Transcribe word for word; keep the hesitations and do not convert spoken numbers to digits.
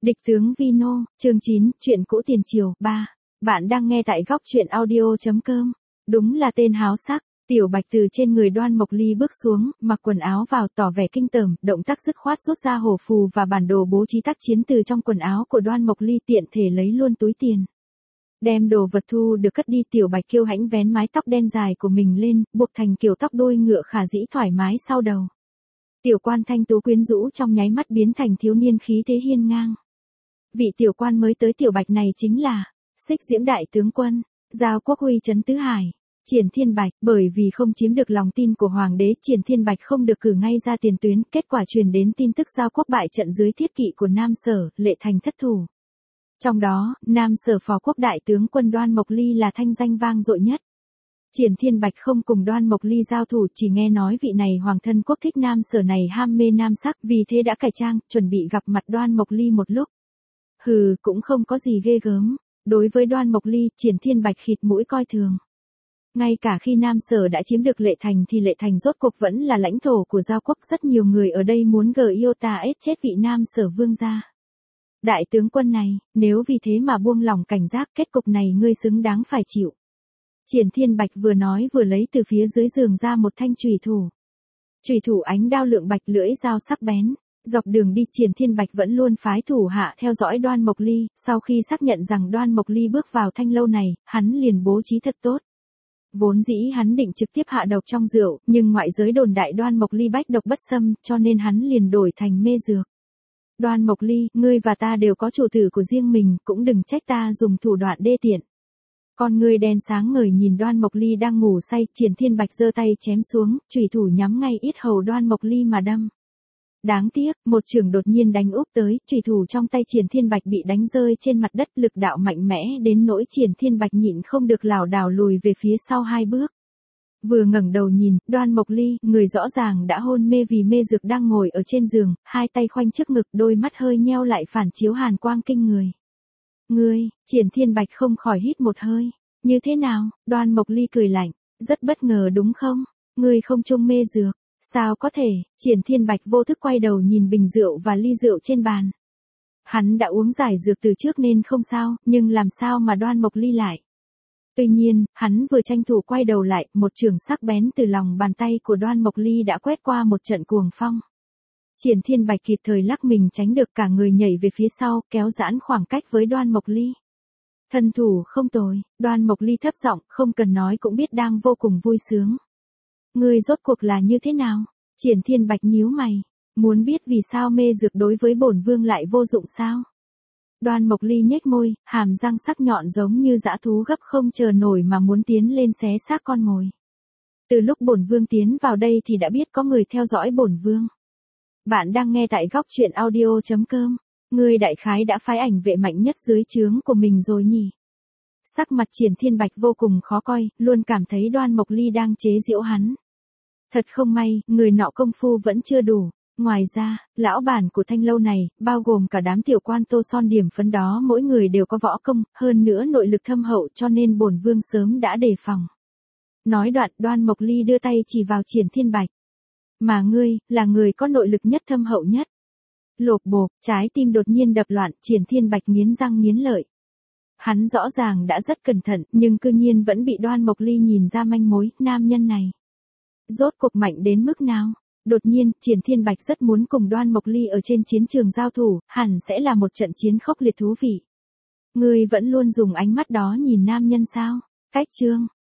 Địch tướng Vino, chương chín, chuyện cũ tiền triều, ba. Bạn đang nghe tại góc truyện audio.com. Đúng là tên háo sắc, Tiểu Bạch từ trên người Đoan Mộc Ly bước xuống, mặc quần áo vào tỏ vẻ kinh tởm, động tác dứt khoát rút ra hổ phù và bản đồ bố trí tác chiến từ trong quần áo của Đoan Mộc Ly, tiện thể lấy luôn túi tiền. Đem đồ vật thu được cất đi, Tiểu Bạch kiêu hãnh vén mái tóc đen dài của mình lên, buộc thành kiểu tóc đuôi ngựa khả dĩ thoải mái sau đầu. Tiểu quan thanh tú quyến rũ trong nháy mắt biến thành thiếu niên khí thế hiên ngang. Vị tiểu quan mới tới Tiểu Bạch này chính là Xích Diễm đại tướng quân, Giao Quốc Huy trấn Tứ Hải, Triển Thiên Bạch. Bởi vì không chiếm được lòng tin của hoàng đế, Triển Thiên Bạch không được cử ngay ra tiền tuyến, kết quả truyền đến tin tức Giao Quốc bại trận dưới thiết kỵ của Nam Sở, Lệ Thành thất thủ. Trong đó, Nam Sở phó quốc đại tướng quân Đoan Mộc Ly là thanh danh vang dội nhất. Triển Thiên Bạch không cùng Đoan Mộc Ly giao thủ, chỉ nghe nói vị này hoàng thân quốc thích Nam Sở này ham mê nam sắc, vì thế đã cải trang, chuẩn bị gặp mặt Đoan Mộc Ly một lúc. Hừ, cũng không có gì ghê gớm. Đối với Đoan Mộc Ly, Triển Thiên Bạch khịt mũi coi thường. Ngay cả khi Nam Sở đã chiếm được Lệ Thành thì Lệ Thành rốt cuộc vẫn là lãnh thổ của Giao Quốc, rất nhiều người ở đây muốn gờ yêu ta ết chết vị Nam Sở vương gia. Đại tướng quân này, nếu vì thế mà buông lỏng cảnh giác, kết cục này ngươi xứng đáng phải chịu. Triển Thiên Bạch vừa nói vừa lấy từ phía dưới giường ra một thanh chùy thủ. Chùy thủ ánh đao lượng bạch, lưỡi dao sắc bén. Dọc đường đi, Triển Thiên Bạch vẫn luôn phái thủ hạ theo dõi Đoan Mộc Ly, sau khi xác nhận rằng Đoan Mộc Ly bước vào thanh lâu này, hắn liền bố trí thật tốt. Vốn dĩ hắn định trực tiếp hạ độc trong rượu, nhưng ngoại giới đồn đại Đoan Mộc Ly bách độc bất xâm, cho nên hắn liền đổi thành mê dược. Đoan Mộc Ly, ngươi và ta đều có chủ tử của riêng mình, cũng đừng trách ta dùng thủ đoạn đê tiện. Con ngươi đen sáng ngời nhìn Đoan Mộc Ly đang ngủ say, Triển Thiên Bạch giơ tay chém xuống, chùy thủ nhắm ngay yết hầu Đoan Mộc Ly mà đâm. Đáng tiếc, một chưởng đột nhiên đánh úp tới, chùy thủ trong tay Triển Thiên Bạch bị đánh rơi trên mặt đất, lực đạo mạnh mẽ đến nỗi Triển Thiên Bạch nhịn không được lảo đảo lùi về phía sau hai bước. Vừa ngẩng đầu nhìn, Đoan Mộc Ly, người rõ ràng đã hôn mê vì mê dược, đang ngồi ở trên giường, hai tay khoanh trước ngực, đôi mắt hơi nheo lại phản chiếu hàn quang kinh người. Ngươi, Triển Thiên Bạch không khỏi hít một hơi. Như thế nào? Đoan Mộc Ly cười lạnh, rất bất ngờ đúng không? Ngươi không chung mê dược. Sao có thể? Triển Thiên Bạch vô thức quay đầu nhìn bình rượu và ly rượu trên bàn. Hắn đã uống giải dược từ trước nên không sao, nhưng làm sao mà Đoan Mộc Ly lại? Tuy nhiên, hắn vừa tranh thủ quay đầu lại, một chưởng sắc bén từ lòng bàn tay của Đoan Mộc Ly đã quét qua một trận cuồng phong. Triển Thiên Bạch kịp thời lắc mình tránh được, cả người nhảy về phía sau, kéo giãn khoảng cách với Đoan Mộc Ly. Thân thủ không tồi, Đoan Mộc Ly thấp giọng, không cần nói cũng biết đang vô cùng vui sướng. Ngươi rốt cuộc là như thế nào? Triển Thiên Bạch nhíu mày, muốn biết vì sao mê dược đối với bổn vương lại vô dụng sao? Đoan Mộc Ly nhếch môi, hàm răng sắc nhọn giống như dã thú gấp không chờ nổi mà muốn tiến lên xé xác con mồi. Từ lúc bổn vương tiến vào đây thì đã biết có người theo dõi bổn vương. Bạn đang nghe tại góc truyện audio.com. Ngươi đại khái đã phái ảnh vệ mạnh nhất dưới trướng của mình rồi nhỉ? Sắc mặt Triển Thiên Bạch vô cùng khó coi, luôn cảm thấy Đoan Mộc Ly đang chế giễu hắn. Thật không may, người nọ công phu vẫn chưa đủ. Ngoài ra, lão bản của thanh lâu này, bao gồm cả đám tiểu quan tô son điểm phấn đó, mỗi người đều có võ công, hơn nữa nội lực thâm hậu, cho nên bổn vương sớm đã đề phòng. Nói đoạn, Đoan Mộc Ly đưa tay chỉ vào Triển Thiên Bạch. Mà ngươi, là người có nội lực nhất thâm hậu nhất. Lộp bộp, trái tim đột nhiên đập loạn, Triển Thiên Bạch nghiến răng nghiến lợi. Hắn rõ ràng đã rất cẩn thận, nhưng cư nhiên vẫn bị Đoan Mộc Ly nhìn ra manh mối, nam nhân này. Rốt cuộc mạnh đến mức nào? Đột nhiên, Triển Thiên Bạch rất muốn cùng Đoan Mộc Ly ở trên chiến trường giao thủ, hẳn sẽ là một trận chiến khốc liệt thú vị. Ngươi vẫn luôn dùng ánh mắt đó nhìn nam nhân sao? Cách chương,